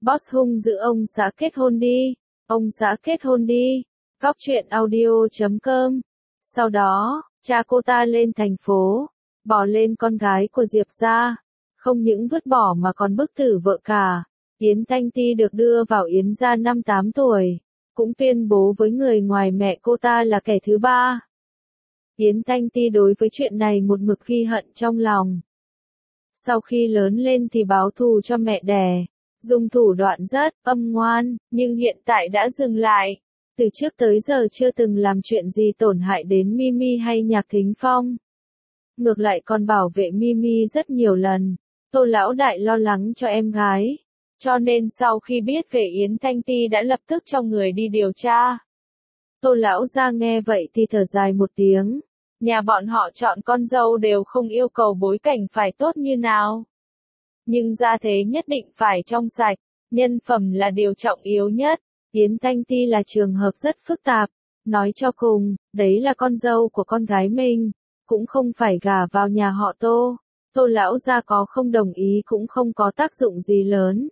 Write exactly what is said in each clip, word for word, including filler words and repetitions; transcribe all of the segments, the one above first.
Boss hung dữ ông xã kết hôn đi, ông xã kết hôn đi, góc truyện audio chấm com. Sau đó, cha cô ta lên thành phố, bỏ lên con gái của Diệp gia, không những vứt bỏ mà còn bức tử vợ cả. Yến Thanh Ti được đưa vào Yến gia năm tám tuổi, cũng tuyên bố với người ngoài mẹ cô ta là kẻ thứ ba. Yến Thanh Ti đối với chuyện này một mực ghi hận trong lòng. Sau khi lớn lên thì báo thù cho mẹ đẻ, dùng thủ đoạn rất âm ngoan, nhưng hiện tại đã dừng lại. Từ trước tới giờ chưa từng làm chuyện gì tổn hại đến Mimi hay Nhạc Thính Phong. Ngược lại còn bảo vệ Mimi rất nhiều lần. Tô lão đại lo lắng cho em gái, cho nên sau khi biết về Yến Thanh Ti đã lập tức cho người đi điều tra. Tô lão gia nghe vậy thì thở dài một tiếng. Nhà bọn họ chọn con dâu đều không yêu cầu bối cảnh phải tốt như nào. Nhưng gia thế nhất định phải trong sạch, nhân phẩm là điều trọng yếu nhất. Yến Thanh Ti là trường hợp rất phức tạp. Nói cho cùng, đấy là con dâu của con gái mình, cũng không phải gả vào nhà họ Tô. Tô lão gia có không đồng ý cũng không có tác dụng gì lớn.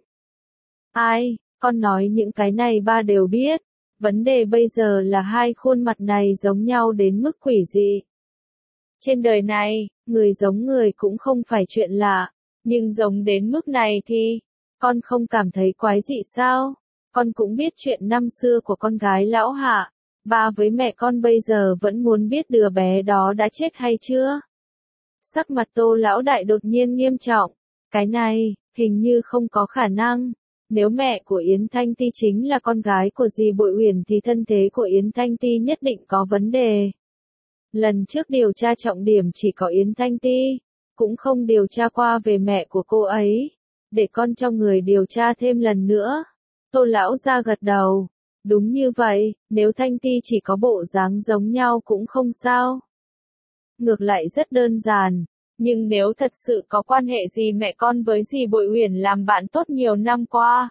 Ai, con nói những cái này ba đều biết. Vấn đề bây giờ là hai khuôn mặt này giống nhau đến mức quỷ dị. Trên đời này, người giống người cũng không phải chuyện lạ, nhưng giống đến mức này thì, con không cảm thấy quái dị sao? Con cũng biết chuyện năm xưa của con gái lão Hạ, ba với mẹ con bây giờ vẫn muốn biết đứa bé đó đã chết hay chưa? Sắc mặt Tô lão đại đột nhiên nghiêm trọng, cái này, hình như không có khả năng. Nếu mẹ của Yến Thanh Ti chính là con gái của dì Bội Uyển thì thân thế của Yến Thanh Ti nhất định có vấn đề. Lần trước điều tra trọng điểm chỉ có Yến Thanh Ti, cũng không điều tra qua về mẹ của cô ấy. Để con cho người điều tra thêm lần nữa. Tô lão gia gật đầu. Đúng như vậy, nếu Thanh Ti chỉ có bộ dáng giống nhau cũng không sao. Ngược lại rất đơn giản. Nhưng nếu thật sự có quan hệ gì mẹ con với dì Bội Uyển làm bạn tốt nhiều năm qua.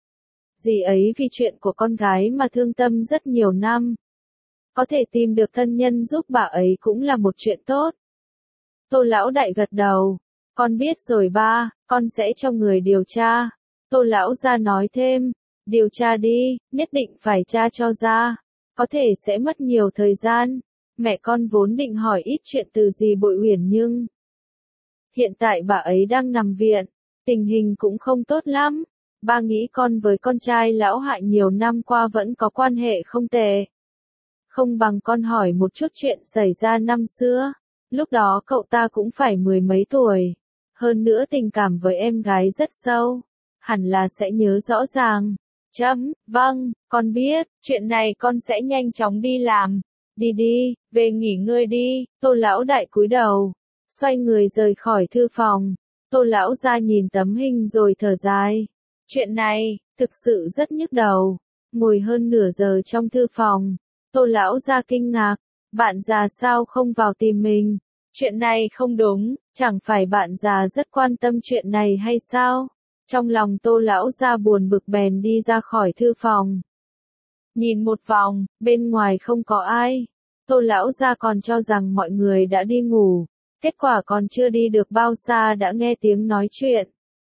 Dì ấy vì chuyện của con gái mà thương tâm rất nhiều năm. Có thể tìm được thân nhân giúp bà ấy cũng là một chuyện tốt. Tô lão đại gật đầu. Con biết rồi ba, con sẽ cho người điều tra. Tô lão gia nói thêm. Điều tra đi, nhất định phải tra cho ra. Có thể sẽ mất nhiều thời gian. Mẹ con vốn định hỏi ít chuyện từ dì Bội Uyển nhưng hiện tại bà ấy đang nằm viện, tình hình cũng không tốt lắm. Ba nghĩ con với con trai lão Hạ nhiều năm qua vẫn có quan hệ không tệ. Không bằng con hỏi một chút chuyện xảy ra năm xưa. Lúc đó cậu ta cũng phải mười mấy tuổi. Hơn nữa tình cảm với em gái rất sâu. Hẳn là sẽ nhớ rõ ràng. Chấm, vâng, con biết, chuyện này con sẽ nhanh chóng đi làm. Đi đi, về nghỉ ngơi đi. Tô lão đại cúi đầu, xoay người rời khỏi thư phòng. Tô lão gia nhìn tấm hình rồi thở dài. Chuyện này, thực sự rất nhức đầu. Ngồi hơn nửa giờ trong thư phòng. Tô lão gia kinh ngạc. Bạn già sao không vào tìm mình? Chuyện này không đúng, chẳng phải bạn già rất quan tâm chuyện này hay sao? Trong lòng Tô lão gia buồn bực bèn đi ra khỏi thư phòng. Nhìn một vòng, bên ngoài không có ai. Tô lão gia còn cho rằng mọi người đã đi ngủ. Kết quả còn chưa đi được bao xa đã nghe tiếng nói chuyện.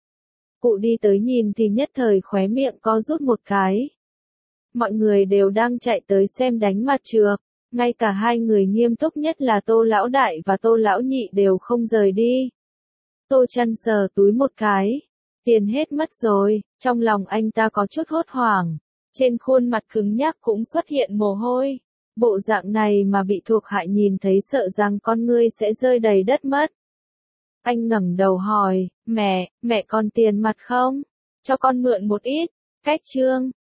Cụ đi tới nhìn thì nhất thời khóe miệng co rút một cái. Mọi người đều đang chạy tới xem đánh mặt trược. Ngay cả hai người nghiêm túc nhất là Tô lão đại và Tô lão nhị đều không rời đi. Tô Chăn sờ túi một cái. Tiền hết mất rồi, trong lòng anh ta có chút hốt hoảng. Trên khuôn mặt cứng nhắc cũng xuất hiện mồ hôi. Bộ dạng này mà bị thuộc hạ nhìn thấy sợ rằng con ngươi sẽ rơi đầy đất mất. Anh ngẩng đầu hỏi, mẹ, mẹ còn tiền mặt không? Cho con mượn một ít. Cách trương,